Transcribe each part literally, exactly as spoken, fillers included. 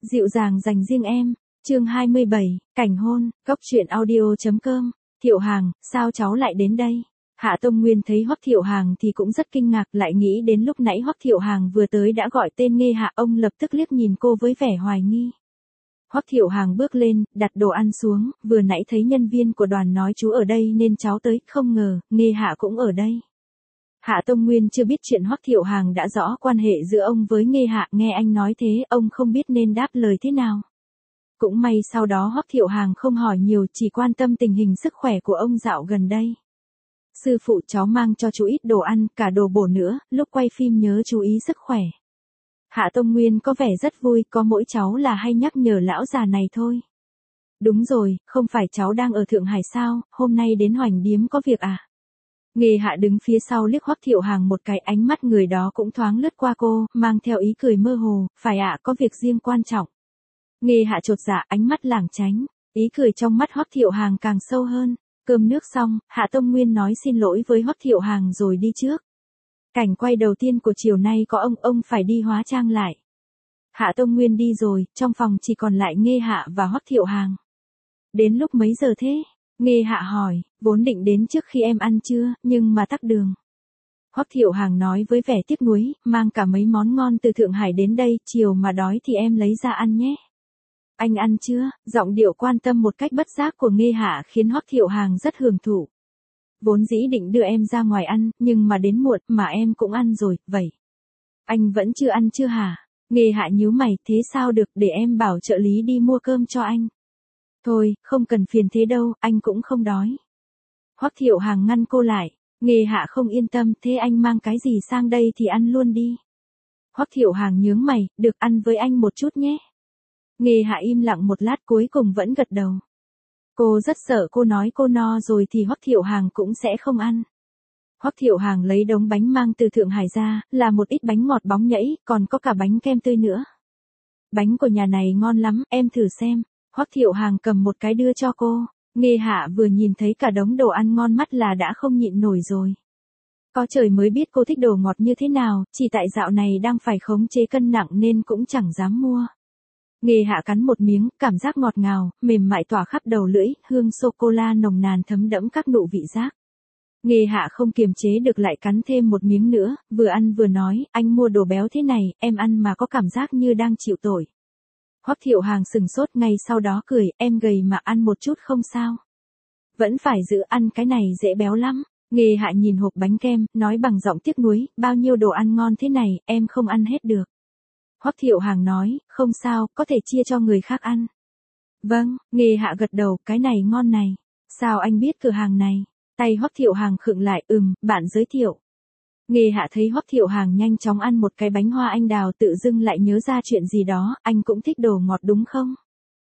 Dịu dàng dành riêng em, chương hai mươi bảy, cảnh hôn, cốc truyện audio.com, Thiệu Hàng, sao cháu lại đến đây? Hạ Tông Nguyên thấy Hoắc Thiệu Hàng thì cũng rất kinh ngạc, lại nghĩ đến lúc nãy Hoắc Thiệu Hàng vừa tới đã gọi tên Nghê Hạ, ông lập tức liếc nhìn cô với vẻ hoài nghi. Hoắc Thiệu Hàng bước lên, đặt đồ ăn xuống, vừa nãy thấy nhân viên của đoàn nói chú ở đây nên cháu tới, không ngờ, Nghê Hạ cũng ở đây. Hạ Tông Nguyên chưa biết chuyện Hoắc Thiệu Hàng đã rõ quan hệ giữa ông với Nghê Hạ, nghe anh nói thế, ông không biết nên đáp lời thế nào. Cũng may sau đó Hoắc Thiệu Hàng không hỏi nhiều, chỉ quan tâm tình hình sức khỏe của ông dạo gần đây. Sư phụ, cháu mang cho chú ít đồ ăn, cả đồ bổ nữa, lúc quay phim nhớ chú ý sức khỏe. Hạ Tông Nguyên có vẻ rất vui, có mỗi cháu là hay nhắc nhở lão già này thôi. Đúng rồi, không phải cháu đang ở Thượng Hải sao, hôm nay đến Hoành Điếm có việc à? Nghê Hạ đứng phía sau liếc Hoắc Thiệu Hàng một cái, ánh mắt người đó cũng thoáng lướt qua cô, mang theo ý cười mơ hồ, phải ạ, có việc riêng quan trọng. Nghê Hạ chột dạ, ánh mắt lảng tránh, ý cười trong mắt Hoắc Thiệu Hàng càng sâu hơn. Cơm nước xong, Hạ Tông Nguyên nói xin lỗi với Hoắc Thiệu Hàng rồi đi trước. Cảnh quay đầu tiên của chiều nay có ông, ông phải đi hóa trang lại. Hạ Tông Nguyên đi rồi, trong phòng chỉ còn lại Nghê Hạ và Hoắc Thiệu Hàng. Đến lúc mấy giờ thế? Nghê Hạ hỏi, vốn định đến trước khi em ăn trưa, nhưng mà tắc đường. Hoắc Thiệu Hàng nói với vẻ tiếc nuối, mang cả mấy món ngon từ Thượng Hải đến đây, chiều mà đói thì em lấy ra ăn nhé. Anh ăn chưa? Giọng điệu quan tâm một cách bất giác của Nghê Hạ khiến Hoắc Thiệu Hàng rất hưởng thụ. Vốn dĩ định đưa em ra ngoài ăn, nhưng mà đến muộn mà em cũng ăn rồi, vậy. Anh vẫn chưa ăn chưa hả? Nghê Hạ nhíu mày, thế sao được, để em bảo trợ lý đi mua cơm cho anh. Thôi, không cần phiền thế đâu, anh cũng không đói. Hoắc Thiệu Hàng ngăn cô lại. Nghê Hạ không yên tâm, thế anh mang cái gì sang đây thì ăn luôn đi. Hoắc Thiệu Hàng nhướng mày, được, ăn với anh một chút nhé. Nghê Hạ im lặng một lát cuối cùng vẫn gật đầu. Cô rất sợ cô nói cô no rồi thì Hoắc Thiệu Hàng cũng sẽ không ăn. Hoắc Thiệu Hàng lấy đống bánh mang từ Thượng Hải ra, là một ít bánh ngọt bóng nhảy, còn có cả bánh kem tươi nữa. Bánh của nhà này ngon lắm, em thử xem. Hoắc Thiệu Hàng cầm một cái đưa cho cô. Nghê Hạ vừa nhìn thấy cả đống đồ ăn ngon mắt là đã không nhịn nổi rồi. Có trời mới biết cô thích đồ ngọt như thế nào, chỉ tại dạo này đang phải khống chế cân nặng nên cũng chẳng dám mua. Nghê Hạ cắn một miếng, cảm giác ngọt ngào, mềm mại tỏa khắp đầu lưỡi, hương sô-cô-la nồng nàn thấm đẫm các nụ vị giác. Nghê Hạ không kiềm chế được lại cắn thêm một miếng nữa, vừa ăn vừa nói, anh mua đồ béo thế này, em ăn mà có cảm giác như đang chịu tội. Hoắc Thiệu Hàng sừng sốt, ngay sau đó cười, em gầy mà ăn một chút không sao. Vẫn phải giữ, ăn cái này dễ béo lắm. Nghê Hạ nhìn hộp bánh kem, nói bằng giọng tiếc nuối, bao nhiêu đồ ăn ngon thế này, em không ăn hết được. Hoắc Thiệu Hàng nói, không sao, có thể chia cho người khác ăn. Vâng, Nghê Hạ gật đầu, cái này ngon này. Sao anh biết cửa hàng này? Tay Hoắc Thiệu Hàng khựng lại, ừm, bạn giới thiệu. Nghê Hạ thấy Hoắc Thiệu Hàng nhanh chóng ăn một cái bánh hoa anh đào, tự dưng lại nhớ ra chuyện gì đó, anh cũng thích đồ ngọt đúng không?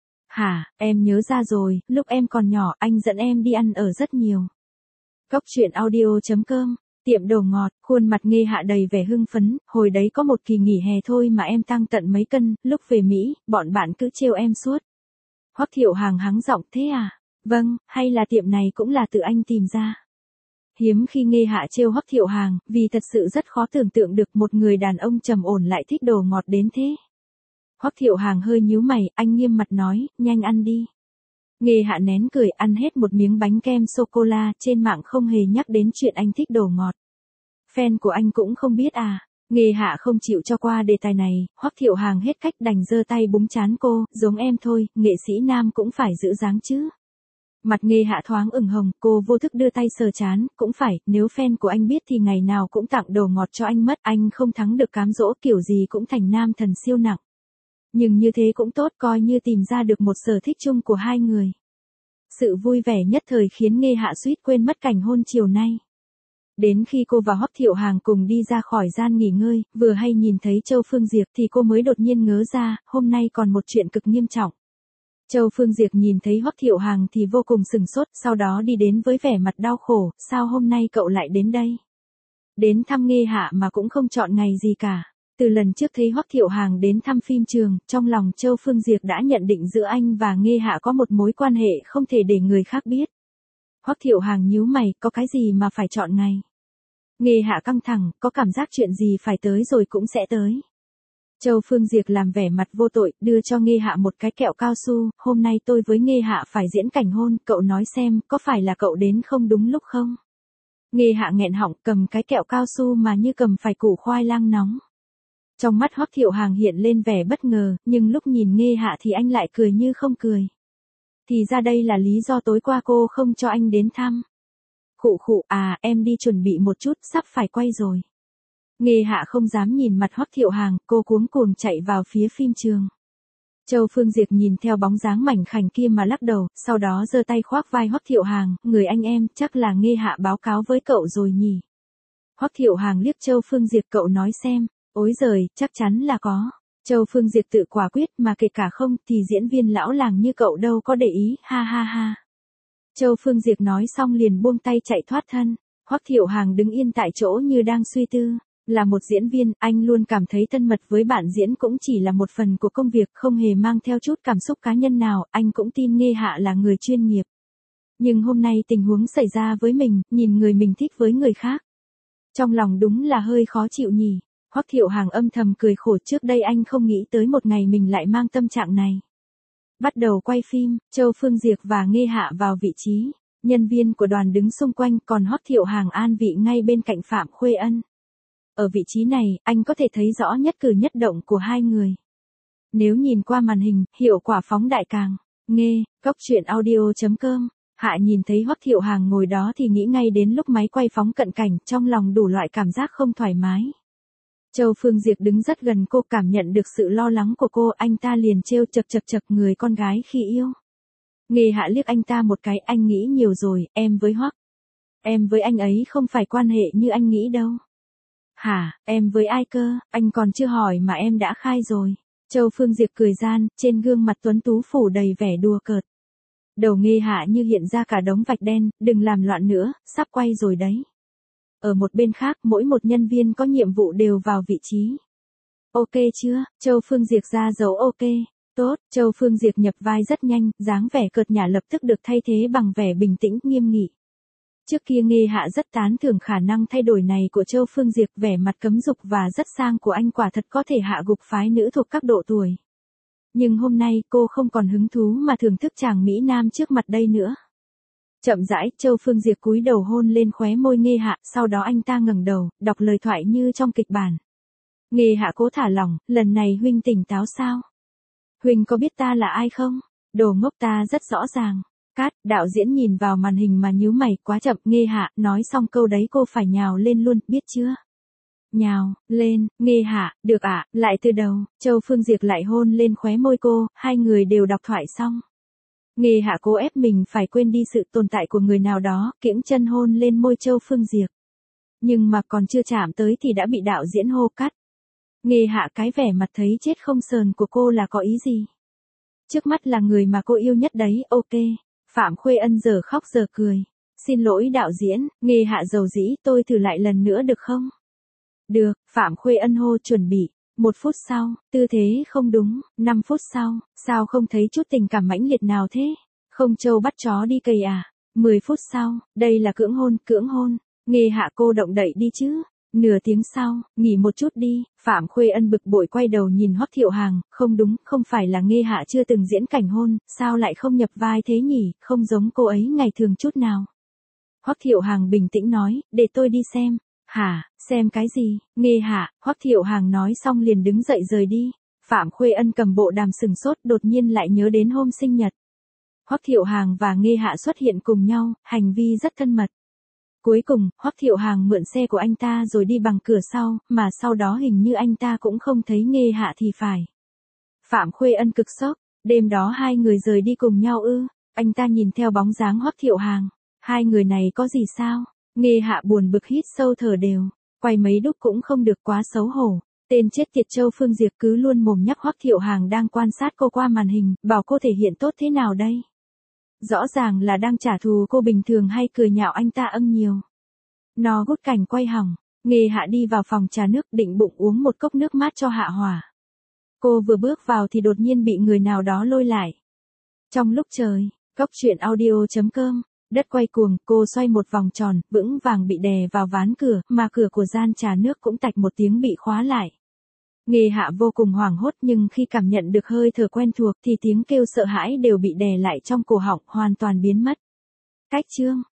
Hả, em nhớ ra rồi, lúc em còn nhỏ anh dẫn em đi ăn ở rất nhiều. Cốc truyện audio.com, tiệm đồ ngọt, khuôn mặt Nghê Hạ đầy vẻ hưng phấn, hồi đấy có một kỳ nghỉ hè thôi mà em tăng tận mấy cân, lúc về Mỹ, bọn bạn cứ trêu em suốt. Hoắc Thiệu Hàng hắng giọng, thế à? Vâng, hay là tiệm này cũng là tự anh tìm ra? Hiếm khi Nghê Hạ trêu Hoắc Thiệu Hàng, vì thật sự rất khó tưởng tượng được một người đàn ông trầm ổn lại thích đồ ngọt đến thế. Hoắc Thiệu Hàng hơi nhíu mày, anh nghiêm mặt nói, nhanh ăn đi. Nghê Hạ nén cười, ăn hết một miếng bánh kem sô-cô-la, trên mạng không hề nhắc đến chuyện anh thích đồ ngọt. Fan của anh cũng không biết à? Nghê Hạ không chịu cho qua đề tài này, Hoắc Thiệu Hàng hết cách đành giơ tay búng trán cô, giống em thôi, nghệ sĩ nam cũng phải giữ dáng chứ. Mặt Nghê Hạ thoáng ửng hồng, cô vô thức đưa tay sờ trán, cũng phải, nếu fan của anh biết thì ngày nào cũng tặng đồ ngọt cho anh mất, anh không thắng được cám dỗ, kiểu gì cũng thành nam thần siêu nặng. Nhưng như thế cũng tốt, coi như tìm ra được một sở thích chung của hai người. Sự vui vẻ nhất thời khiến Nghê Hạ suýt quên mất cảnh hôn chiều nay. Đến khi cô và Hoắc Thiệu Hàng cùng đi ra khỏi gian nghỉ ngơi, vừa hay nhìn thấy Châu Phương Diệp thì cô mới đột nhiên ngớ ra, hôm nay còn một chuyện cực nghiêm trọng. Châu Phương Diệp nhìn thấy Hoắc Thiệu Hàng thì vô cùng sừng sốt, sau đó đi đến với vẻ mặt đau khổ, sao hôm nay cậu lại đến đây? Đến thăm Nghê Hạ mà cũng không chọn ngày gì cả. Từ lần trước thấy Hoắc Thiệu Hàng đến thăm phim trường, trong lòng Châu Phương Diệp đã nhận định giữa anh và Nghê Hạ có một mối quan hệ không thể để người khác biết. Hoắc Thiệu Hàng nhíu mày, có cái gì mà phải chọn ngày? Nghê Hạ căng thẳng, có cảm giác chuyện gì phải tới rồi cũng sẽ tới. Châu Phương Diệp làm vẻ mặt vô tội, đưa cho Nghê Hạ một cái kẹo cao su, hôm nay tôi với Nghê Hạ phải diễn cảnh hôn, cậu nói xem, có phải là cậu đến không đúng lúc không? Nghê Hạ nghẹn họng, cầm cái kẹo cao su mà như cầm phải củ khoai lang nóng. Trong mắt Hoắc Thiệu Hàng hiện lên vẻ bất ngờ, nhưng lúc nhìn Nghê Hạ thì anh lại cười như không cười. Thì ra đây là lý do tối qua cô không cho anh đến thăm. Khụ khụ, à, em đi chuẩn bị một chút, sắp phải quay rồi. Nghê Hạ không dám nhìn mặt Hoắc Thiệu Hàng, cô cuống cuồng chạy vào phía phim trường. Châu Phương Diệp nhìn theo bóng dáng mảnh khảnh kia mà lắc đầu, sau đó giơ tay khoác vai Hoắc Thiệu Hàng, người anh em, chắc là Nghê Hạ báo cáo với cậu rồi nhỉ. Hoắc Thiệu Hàng liếc Châu Phương Diệp, cậu nói xem, ối giời, chắc chắn là có. Châu Phương Diệp tự quả quyết, mà kể cả không thì diễn viên lão làng như cậu đâu có để ý, ha ha ha. Châu Phương Diệp nói xong liền buông tay chạy thoát thân. Hoắc Thiệu Hàng đứng yên tại chỗ như đang suy tư. Là một diễn viên, anh luôn cảm thấy thân mật với bạn diễn cũng chỉ là một phần của công việc, không hề mang theo chút cảm xúc cá nhân nào, anh cũng tin Nghê Hạ là người chuyên nghiệp. Nhưng hôm nay tình huống xảy ra với mình, nhìn người mình thích với người khác. Trong lòng đúng là hơi khó chịu nhỉ. Hoắc Thiệu Hàng âm thầm cười khổ, trước đây anh không nghĩ tới một ngày mình lại mang tâm trạng này. Bắt đầu quay phim, Châu Phương Diệp và Nghê Hạ vào vị trí. Nhân viên của đoàn đứng xung quanh, còn Hoắc Thiệu Hàng an vị ngay bên cạnh Phạm Khuê Ân. Ở vị trí này, anh có thể thấy rõ nhất cử nhất động của hai người. Nếu nhìn qua màn hình, hiệu quả phóng đại càng. Nghe, Cốc Truyện Audio chấm com. Hạ nhìn thấy Hoắc Thiệu Hàng ngồi đó thì nghĩ ngay đến lúc máy quay phóng cận cảnh, trong lòng đủ loại cảm giác không thoải mái. Châu Phương Diệp đứng rất gần cô, cảm nhận được sự lo lắng của cô, anh ta liền trêu chật chật chật người con gái khi yêu. Nghê Hạ liếc anh ta một cái, anh nghĩ nhiều rồi, em với Hoắc. Em với anh ấy không phải quan hệ như anh nghĩ đâu. Hả, em với ai cơ, anh còn chưa hỏi mà em đã khai rồi. Châu Phương Diệp cười gian, trên gương mặt tuấn tú phủ đầy vẻ đùa cợt. Đầu Nghê Hạ như hiện ra cả đống vạch đen, đừng làm loạn nữa, sắp quay rồi đấy. Ở một bên khác, mỗi một nhân viên có nhiệm vụ đều vào vị trí. Ok chưa? Châu Phương Diệp ra dấu ok. Tốt, Châu Phương Diệp nhập vai rất nhanh, dáng vẻ cợt nhả lập tức được thay thế bằng vẻ bình tĩnh, nghiêm nghị. Trước kia Nghê Hạ rất tán thưởng khả năng thay đổi này của Châu Phương Diệp, vẻ mặt cấm dục và rất sang của anh quả thật có thể hạ gục phái nữ thuộc các độ tuổi. Nhưng hôm nay cô không còn hứng thú mà thưởng thức chàng Mỹ Nam trước mặt đây nữa. Chậm rãi, Châu Phương Diệp cúi đầu hôn lên khóe môi Nghê Hạ, sau đó anh ta ngẩng đầu, đọc lời thoại như trong kịch bản. Nghê Hạ cố thả lỏng, lần này huynh tỉnh táo sao? Huynh có biết ta là ai không? Đồ ngốc, ta rất rõ ràng. Cát, đạo diễn nhìn vào màn hình mà nhíu mày, quá chậm. Nghê Hạ, nói xong câu đấy cô phải nhào lên luôn, biết chưa? Nhào, lên, Nghê Hạ, được ạ, à, lại từ đầu. Châu Phương Diệp lại hôn lên khóe môi cô, hai người đều đọc thoại xong. Nghê Hạ cố ép mình phải quên đi sự tồn tại của người nào đó, kiễng chân hôn lên môi Châu Phương Diệp. Nhưng mà còn chưa chạm tới thì đã bị đạo diễn hô cắt. Nghê Hạ, cái vẻ mặt thấy chết không sờn của cô là có ý gì? Trước mắt là người mà cô yêu nhất đấy, ok. Phạm Khuê Ân giờ khóc giờ cười. Xin lỗi đạo diễn, Nghê Hạ dầu dĩ, tôi thử lại lần nữa được không? Được, Phạm Khuê Ân hô, chuẩn bị. Một phút sau, tư thế không đúng. Năm phút sau, sao không thấy chút tình cảm mãnh liệt nào thế? Không trâu bắt chó đi cày à? Mười phút sau, đây là cưỡng hôn, cưỡng hôn. Nghê Hạ, cô động đậy đi chứ. Nửa tiếng sau, nghỉ một chút đi. Phạm Khuê Ân bực bội quay đầu nhìn Hoắc Thiệu Hàng, không đúng, không phải là Nghê Hạ chưa từng diễn cảnh hôn, sao lại không nhập vai thế nhỉ, không giống cô ấy ngày thường chút nào. Hoắc Thiệu Hàng bình tĩnh nói, để tôi đi xem. Hả, xem cái gì? Nghê Hạ, Hoắc Thiệu Hàng nói xong liền đứng dậy rời đi. Phạm Khuê Ân cầm bộ đàm sừng sốt, đột nhiên lại nhớ đến hôm sinh nhật. Hoắc Thiệu Hàng và Nghê Hạ xuất hiện cùng nhau, hành vi rất thân mật. Cuối cùng, Hoắc Thiệu Hàng mượn xe của anh ta rồi đi bằng cửa sau, mà sau đó hình như anh ta cũng không thấy Nghê Hạ thì phải. Phạm Khuê Ân cực sốc, đêm đó hai người rời đi cùng nhau ư? Anh ta nhìn theo bóng dáng Hoắc Thiệu Hàng, hai người này có gì sao? Nghê Hạ buồn bực hít sâu thở đều, quay mấy đúc cũng không được, quá xấu hổ. Tên chết tiệt Châu Phương Diệp cứ luôn mồm nhắc Hoắc Thiệu Hàng đang quan sát cô qua màn hình, bảo cô thể hiện tốt thế nào đây? Rõ ràng là đang trả thù cô bình thường hay cười nhạo anh ta âm nhiều. Nó gút cảnh quay hỏng, Nghê Hạ đi vào phòng trà nước định bụng uống một cốc nước mát cho hạ hỏa. Cô vừa bước vào thì đột nhiên bị người nào đó lôi lại. Trong lúc trời, Cốc Truyện Audio chấm com, đất quay cuồng, cô xoay một vòng tròn, vững vàng bị đè vào ván cửa, mà cửa của gian trà nước cũng tạch một tiếng bị khóa lại. Nghê Hạ vô cùng hoảng hốt nhưng khi cảm nhận được hơi thở quen thuộc thì tiếng kêu sợ hãi đều bị đè lại trong cổ họng hoàn toàn biến mất. Cách chương